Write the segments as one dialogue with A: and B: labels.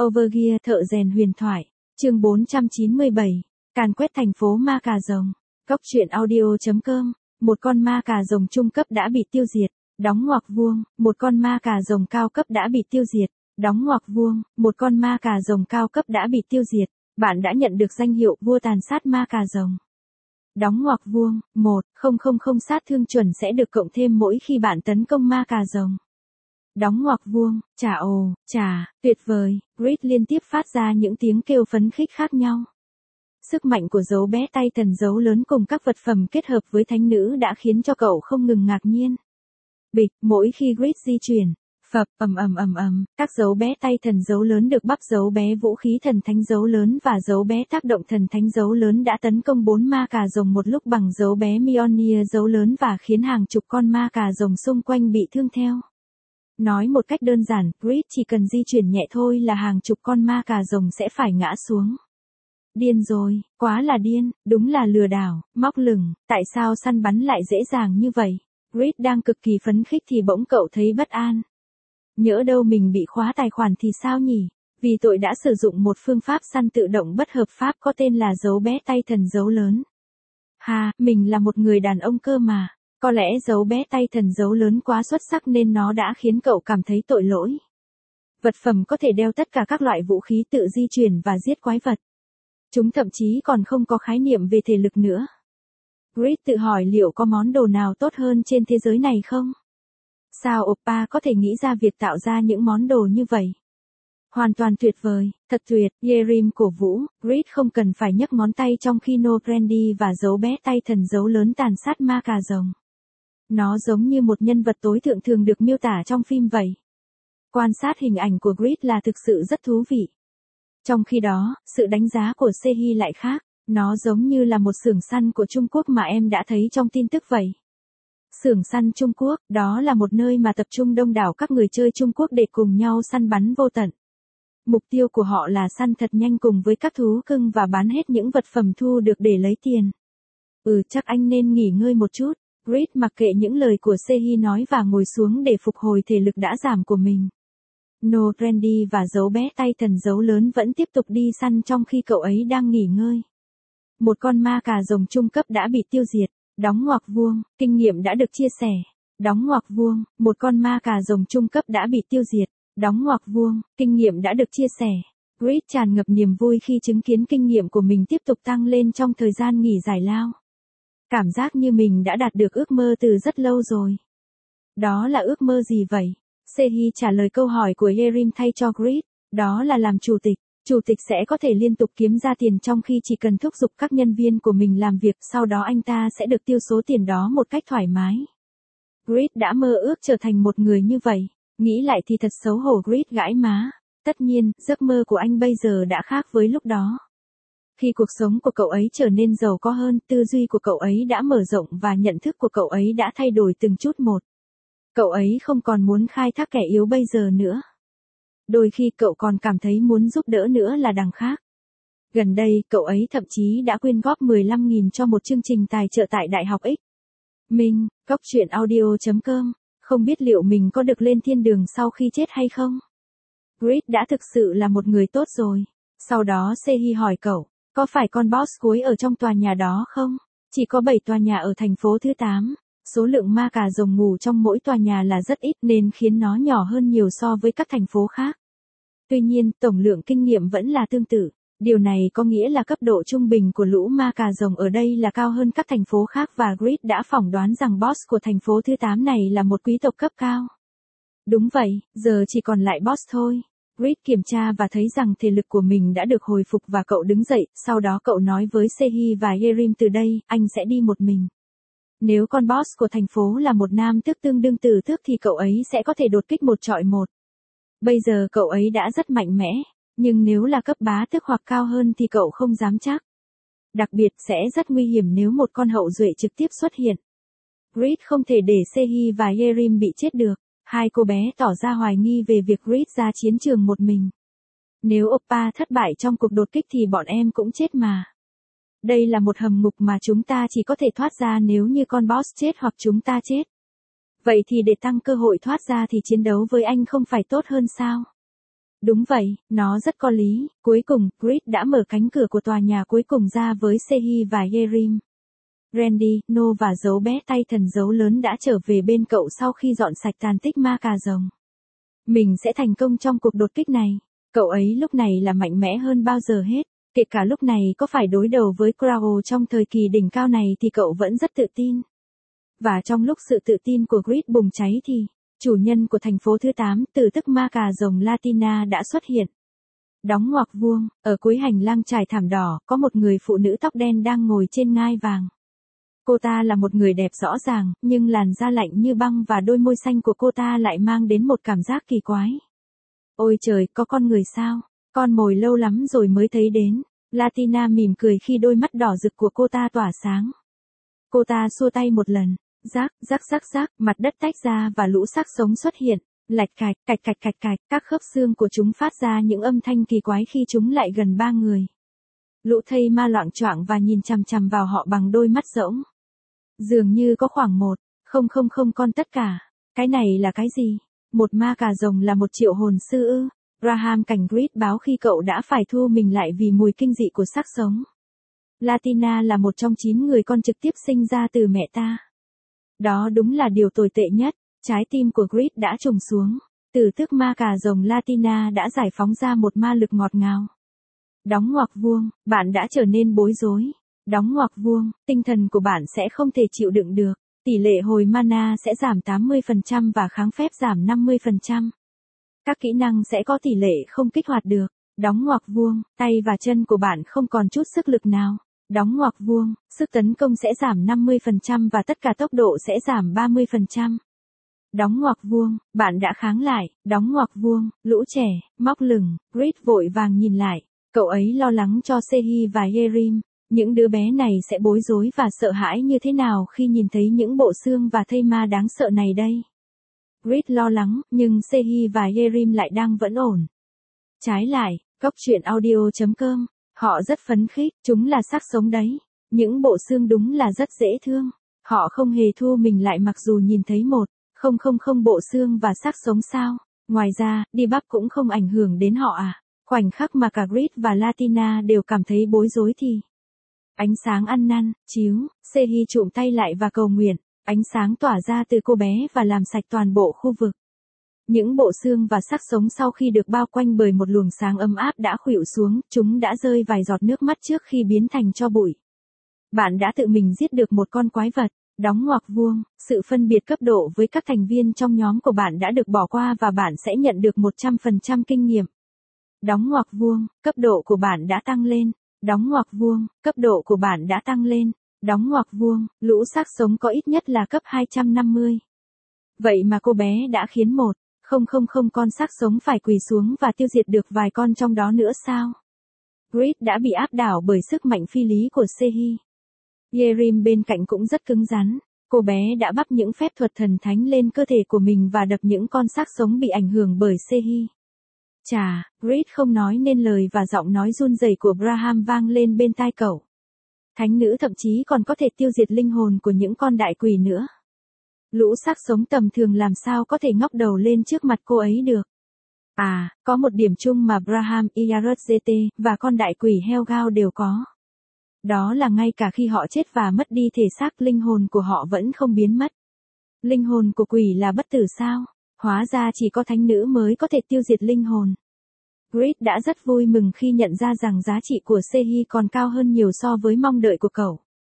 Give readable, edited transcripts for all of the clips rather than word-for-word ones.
A: Overgear thợ rèn huyền thoại. Chương 497. Càn quét thành phố ma cà rồng. Góc truyện audio.com. Một con ma cà rồng trung cấp đã bị tiêu diệt. Đóng ngoặc vuông. Một con ma cà rồng cao cấp đã bị tiêu diệt. Đóng ngoặc vuông. Một con ma cà rồng cao cấp đã bị tiêu diệt. Bạn đã nhận được danh hiệu vua tàn sát ma cà rồng. Đóng ngoặc vuông. 1000 sát thương chuẩn sẽ được cộng thêm mỗi khi bạn tấn công ma cà rồng. Đóng ngoặc vuông. Tuyệt vời. Grid liên tiếp phát ra những tiếng kêu phấn khích khác nhau. Sức mạnh của dấu bé tay thần dấu lớn cùng các vật phẩm kết hợp với thánh nữ đã khiến cho cậu không ngừng ngạc nhiên. Bịch, mỗi khi Grid di chuyển, phập, các dấu bé tay thần dấu lớn được bắp dấu bé vũ khí thần thánh dấu lớn và dấu bé tác động thần thánh dấu lớn đã tấn công 4 ma cà rồng một lúc bằng dấu bé Mjolnir dấu lớn và khiến hàng chục con ma cà rồng xung quanh bị thương theo. Nói một cách đơn giản, Grid chỉ cần di chuyển nhẹ thôi là hàng chục con ma cà rồng sẽ phải ngã xuống. Điên rồi, quá là điên, đúng là lừa đảo, móc lửng, tại sao săn bắn lại dễ dàng như vậy? Grid đang cực kỳ phấn khích thì bỗng cậu thấy bất an. Nhỡ đâu mình bị khóa tài khoản thì sao nhỉ? Vì tội đã sử dụng một phương pháp săn tự động bất hợp pháp có tên là dấu bé tay thần dấu lớn. Mình là một người đàn ông cơ mà. Có lẽ dấu bé tay thần dấu lớn quá xuất sắc nên nó đã khiến cậu cảm thấy tội lỗi. Vật phẩm có thể đeo tất cả các loại vũ khí tự di chuyển và giết quái vật. Chúng thậm chí còn không có khái niệm về thể lực nữa. Grid tự hỏi liệu có món đồ nào tốt hơn trên thế giới này không? Sao Oppa có thể nghĩ ra việc tạo ra những món đồ như vậy? Hoàn toàn tuyệt vời, thật tuyệt, Yerim cổ vũ, Grid không cần phải nhấc ngón tay trong khi No Brandy và dấu bé tay thần dấu lớn tàn sát ma cà rồng. Nó giống như một nhân vật tối thượng thường được miêu tả trong phim vậy. Quan sát hình ảnh của Grid là thực sự rất thú vị. Trong khi đó, sự đánh giá của Sehi lại khác, nó giống như là một xưởng săn của Trung Quốc mà em đã thấy trong tin tức vậy. Xưởng săn Trung Quốc, đó là một nơi mà tập trung đông đảo các người chơi Trung Quốc để cùng nhau săn bắn vô tận. Mục tiêu của họ là săn thật nhanh cùng với các thú cưng và bán hết những vật phẩm thu được để lấy tiền. Chắc anh nên nghỉ ngơi một chút. Grid mặc kệ những lời của Sehi nói và ngồi xuống để phục hồi thể lực đã giảm của mình. No Brandy và dấu bé tay thần dấu lớn vẫn tiếp tục đi săn trong khi cậu ấy đang nghỉ ngơi. Một con ma cà rồng trung cấp đã bị tiêu diệt. Đóng ngoặc vuông, kinh nghiệm đã được chia sẻ. Đóng ngoặc vuông, một con ma cà rồng trung cấp đã bị tiêu diệt. Đóng ngoặc vuông, kinh nghiệm đã được chia sẻ. Grid tràn ngập niềm vui khi chứng kiến kinh nghiệm của mình tiếp tục tăng lên trong thời gian nghỉ giải lao. Cảm giác như mình đã đạt được ước mơ từ rất lâu rồi. Đó là ước mơ gì vậy? Sehi trả lời câu hỏi của Yerim thay cho Grid. Đó là làm chủ tịch. Chủ tịch sẽ có thể liên tục kiếm ra tiền trong khi chỉ cần thúc giục các nhân viên của mình làm việc, sau đó anh ta sẽ được tiêu số tiền đó một cách thoải mái. Grid đã mơ ước trở thành một người như vậy. Nghĩ lại thì thật xấu hổ, Grid gãi má. Tất nhiên, giấc mơ của anh bây giờ đã khác với lúc đó. Khi cuộc sống của cậu ấy trở nên giàu có hơn, tư duy của cậu ấy đã mở rộng và nhận thức của cậu ấy đã thay đổi từng chút một. Cậu ấy không còn muốn khai thác kẻ yếu bây giờ nữa. Đôi khi cậu còn cảm thấy muốn giúp đỡ nữa là đằng khác. Gần đây, cậu ấy thậm chí đã quyên góp 15.000 cho một chương trình tài trợ tại Đại học X. Mình, góc truyện audio.com, không biết liệu mình có được lên thiên đường sau khi chết hay không? Grid đã thực sự là một người tốt rồi. Sau đó Sehi hỏi cậu, có phải con boss cuối ở trong tòa nhà đó không? Chỉ có 7 tòa nhà ở thành phố thứ 8. Số lượng ma cà rồng ngủ trong mỗi tòa nhà là rất ít nên khiến nó nhỏ hơn nhiều so với các thành phố khác. Tuy nhiên, tổng lượng kinh nghiệm vẫn là tương tự. Điều này có nghĩa là cấp độ trung bình của lũ ma cà rồng ở đây là cao hơn các thành phố khác và Grid đã phỏng đoán rằng boss của thành phố thứ 8 này là một quý tộc cấp cao. Đúng vậy, giờ chỉ còn lại boss thôi. Grid kiểm tra và thấy rằng thể lực của mình đã được hồi phục và cậu đứng dậy, sau đó cậu nói với Sehi và Yerim từ đây, anh sẽ đi một mình. Nếu con boss của thành phố là một nam tước tương đương tử tước thì cậu ấy sẽ có thể đột kích một chọi một. Bây giờ cậu ấy đã rất mạnh mẽ, nhưng nếu là cấp bá tước hoặc cao hơn thì cậu không dám chắc. Đặc biệt sẽ rất nguy hiểm nếu một con hậu duệ trực tiếp xuất hiện. Grid không thể để Sehi và Yerim bị chết được. Hai cô bé tỏ ra hoài nghi về việc Grid ra chiến trường một mình. Nếu Oppa thất bại trong cuộc đột kích thì bọn em cũng chết mà. Đây là một hầm ngục mà chúng ta chỉ có thể thoát ra nếu như con boss chết hoặc chúng ta chết. Vậy thì để tăng cơ hội thoát ra thì chiến đấu với anh không phải tốt hơn sao? Đúng vậy, nó rất có lý. Cuối cùng, Grid đã mở cánh cửa của tòa nhà cuối cùng ra với Sehi và Yerim. Randy, No và dấu bé tay thần dấu lớn đã trở về bên cậu sau khi dọn sạch tàn tích ma cà rồng. Mình sẽ thành công trong cuộc đột kích này. Cậu ấy lúc này là mạnh mẽ hơn bao giờ hết. Kể cả lúc này có phải đối đầu với Crow trong thời kỳ đỉnh cao này thì cậu vẫn rất tự tin. Và trong lúc sự tự tin của Grid bùng cháy thì, chủ nhân của thành phố thứ 8, từ tức ma cà rồng Latina đã xuất hiện. Đóng ngoặc vuông, ở cuối hành lang trải thảm đỏ, có một người phụ nữ tóc đen đang ngồi trên ngai vàng. Cô ta là một người đẹp rõ ràng, nhưng làn da lạnh như băng và đôi môi xanh của cô ta lại mang đến một cảm giác kỳ quái. Ôi trời, có con người sao? Con mồi lâu lắm rồi mới thấy đến. Latina mỉm cười khi đôi mắt đỏ rực của cô ta tỏa sáng. Cô ta xua tay một lần, rác, rác rác rác, mặt đất tách ra và lũ xác sống xuất hiện, lạch cạch, cạch cạch cạch cạch, các khớp xương của chúng phát ra những âm thanh kỳ quái khi chúng lại gần ba người. Lũ thây ma loạng choạng và nhìn chằm chằm vào họ bằng đôi mắt rỗng. Dường như có khoảng 1,000 con tất cả. Cái này là cái gì? Một ma cà rồng là 1 triệu hồn sư ư? Graham cảnh Grid báo khi cậu đã phải thu mình lại vì mùi kinh dị của xác sống. Latina là một trong 9 người con trực tiếp sinh ra từ mẹ ta. Đó đúng là điều tồi tệ nhất. Trái tim của Grid đã trùng xuống. Từ tức ma cà rồng Latina đã giải phóng ra một ma lực ngọt ngào. Đóng ngoặc vuông, bạn đã trở nên bối rối. Đóng ngoặc vuông, tinh thần của bạn sẽ không thể chịu đựng được. Tỷ lệ hồi mana sẽ giảm 80% và kháng phép giảm 50%. Các kỹ năng sẽ có tỷ lệ không kích hoạt được. Đóng ngoặc vuông, tay và chân của bạn không còn chút sức lực nào. Đóng ngoặc vuông, sức tấn công sẽ giảm 50% và tất cả tốc độ sẽ giảm 30%. Đóng ngoặc vuông, bạn đã kháng lại. Đóng ngoặc vuông, lũ trẻ, móc lửng. Grid vội vàng nhìn lại. Cậu ấy lo lắng cho Sehi và Yerim. Những đứa bé này sẽ bối rối và sợ hãi như thế nào khi nhìn thấy những bộ xương và thây ma đáng sợ này đây. Grid lo lắng, nhưng Sehi và Yerim lại đang vẫn ổn. Trái lại, Góc truyện audio.com, họ rất phấn khích, chúng là xác sống đấy. Những bộ xương đúng là rất dễ thương. Họ không hề thu mình lại mặc dù nhìn thấy 1,000 bộ xương và xác sống sao. Ngoài ra, debuff cũng không ảnh hưởng đến họ à. Khoảnh khắc mà cả Grid và Latina đều cảm thấy bối rối thì ánh sáng ăn năn, chiếu, Sehi trụm tay lại và cầu nguyện. Ánh sáng tỏa ra từ cô bé và làm sạch toàn bộ khu vực. Những bộ xương và xác sống sau khi được bao quanh bởi một luồng sáng ấm áp đã khuỵu xuống, chúng đã rơi vài giọt nước mắt trước khi biến thành tro bụi. Bạn đã tự mình giết được một con quái vật. Đóng ngoặc vuông, sự phân biệt cấp độ với các thành viên trong nhóm của bạn đã được bỏ qua và bạn sẽ nhận được 100% kinh nghiệm. Đóng ngoặc vuông, cấp độ của bạn đã tăng lên. Đóng ngoặc vuông, cấp độ của bạn đã tăng lên. Đóng ngoặc vuông, lũ xác sống có ít nhất là cấp 250. Vậy mà cô bé đã khiến 1,000 con xác sống phải quỳ xuống và tiêu diệt được vài con trong đó nữa sao? Grid đã bị áp đảo bởi sức mạnh phi lý của Sehi. Yerim bên cạnh cũng rất cứng rắn. Cô bé đã bắp những phép thuật thần thánh lên cơ thể của mình và đập những con xác sống bị ảnh hưởng bởi Sehi. Chà, Grid không nói nên lời và giọng nói run rẩy của Graham vang lên bên tai cậu. Thánh nữ thậm chí còn có thể tiêu diệt linh hồn của những con đại quỷ nữa. Lũ xác sống tầm thường làm sao có thể ngóc đầu lên trước mặt cô ấy được. À, có một điểm chung mà Braham, Iarzt và con đại quỷ Helgao đều có. Đó là ngay cả khi họ chết và mất đi thể xác, linh hồn của họ vẫn không biến mất. Linh hồn của quỷ là bất tử sao? Hóa ra chỉ có thánh nữ mới có thể tiêu diệt linh hồn. Grid đã rất vui mừng khi nhận ra rằng giá trị của Sehi còn cao hơn nhiều so với mong đợi của cậu.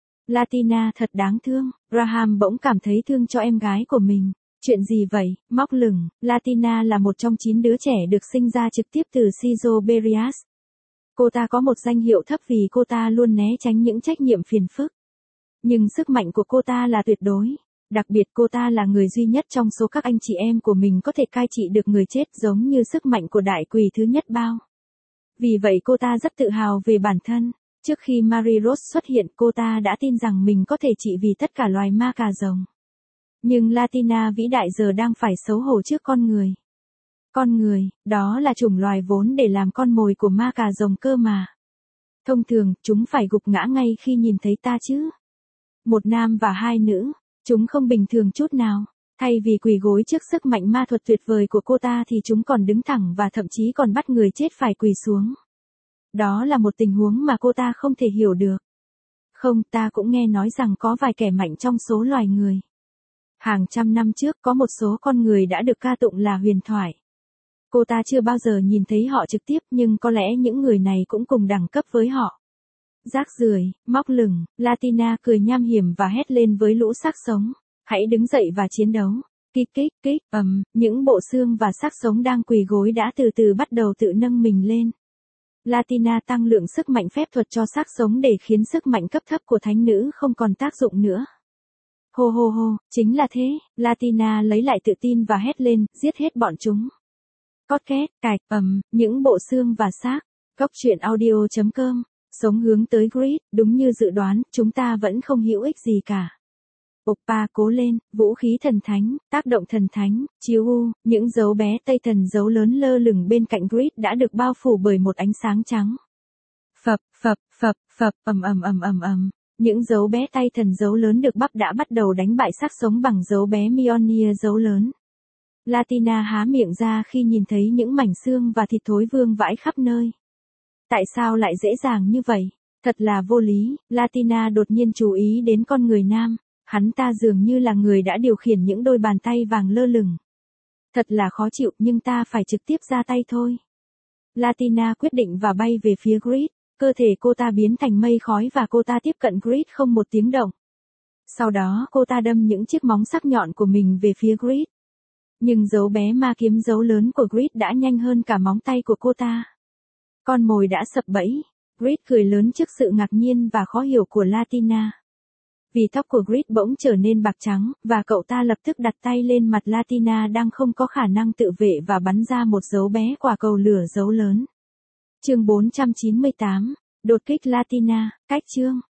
A: Latina thật đáng thương. Graham bỗng cảm thấy thương cho em gái của mình. Chuyện gì vậy? Móc lửng. Latina là một trong 9 đứa trẻ được sinh ra trực tiếp từ Sizoberias. Cô ta có một danh hiệu thấp vì cô ta luôn né tránh những trách nhiệm phiền phức. Nhưng sức mạnh của cô ta là tuyệt đối. Đặc biệt cô ta là người duy nhất trong số các anh chị em của mình có thể cai trị được người chết giống như sức mạnh của đại quỷ thứ nhất bao. Vì vậy cô ta rất tự hào về bản thân. Trước khi Mary Rose xuất hiện cô ta đã tin rằng mình có thể trị vì tất cả loài ma cà rồng. Nhưng Latina vĩ đại giờ đang phải xấu hổ trước con người. Con người, đó là chủng loài vốn để làm con mồi của ma cà rồng cơ mà. Thông thường, chúng phải gục ngã ngay khi nhìn thấy ta chứ. Một nam và 2 nữ, chúng không bình thường chút nào. Thay vì quỳ gối trước sức mạnh ma thuật tuyệt vời của cô ta thì chúng còn đứng thẳng và thậm chí còn bắt người chết phải quỳ xuống. Đó là một tình huống mà cô ta không thể hiểu được. Không, ta cũng nghe nói rằng có vài kẻ mạnh trong số loài người. Hàng trăm năm trước có một số con người đã được ca tụng là huyền thoại. Cô ta chưa bao giờ nhìn thấy họ trực tiếp nhưng có lẽ những người này cũng cùng đẳng cấp với họ. Rác rưởi, móc lửng, Latina cười nham hiểm và hét lên với lũ xác sống. Hãy đứng dậy và chiến đấu. Kích kích kích, những bộ xương và xác sống đang quỳ gối đã từ từ bắt đầu tự nâng mình lên. Latina tăng lượng sức mạnh phép thuật cho xác sống để khiến sức mạnh cấp thấp của thánh nữ không còn tác dụng nữa. Hô hô hô, chính là thế, Latina lấy lại tự tin và hét lên, giết hết bọn chúng. Cót két, cạch, những bộ xương và xác. Cốc truyện audio.com, sống hướng tới grid, đúng như dự đoán, chúng ta vẫn không hữu ích gì cả. Oppa cố lên, vũ khí thần thánh, tác động thần thánh, chiếu u, những dấu bé tây thần dấu lớn lơ lửng bên cạnh grid đã được bao phủ bởi một ánh sáng trắng. Phập, phập, phập, phập, những dấu bé tay thần dấu lớn được bắp đã bắt đầu đánh bại xác sống bằng dấu bé Mjolnir dấu lớn. Latina há miệng ra khi nhìn thấy những mảnh xương và thịt thối vương vãi khắp nơi. Tại sao lại dễ dàng như vậy? Thật là vô lý, Latina đột nhiên chú ý đến con người nam. Hắn ta dường như là người đã điều khiển những đôi bàn tay vàng lơ lửng. Thật là khó chịu nhưng ta phải trực tiếp ra tay thôi. Latina quyết định và bay về phía grid. Cơ thể cô ta biến thành mây khói và cô ta tiếp cận grid không một tiếng động. Sau đó cô ta đâm những chiếc móng sắc nhọn của mình về phía grid. Nhưng dấu bé ma kiếm dấu lớn của grid đã nhanh hơn cả móng tay của cô ta. Con mồi đã sập bẫy. Grid cười lớn trước sự ngạc nhiên và khó hiểu của Latina. Vì tóc của Grid bỗng trở nên bạc trắng, và cậu ta lập tức đặt tay lên mặt Latina đang không có khả năng tự vệ và bắn ra một dấu bé quả cầu lửa dấu lớn. Chương 498, đột kích Latina, cách chương.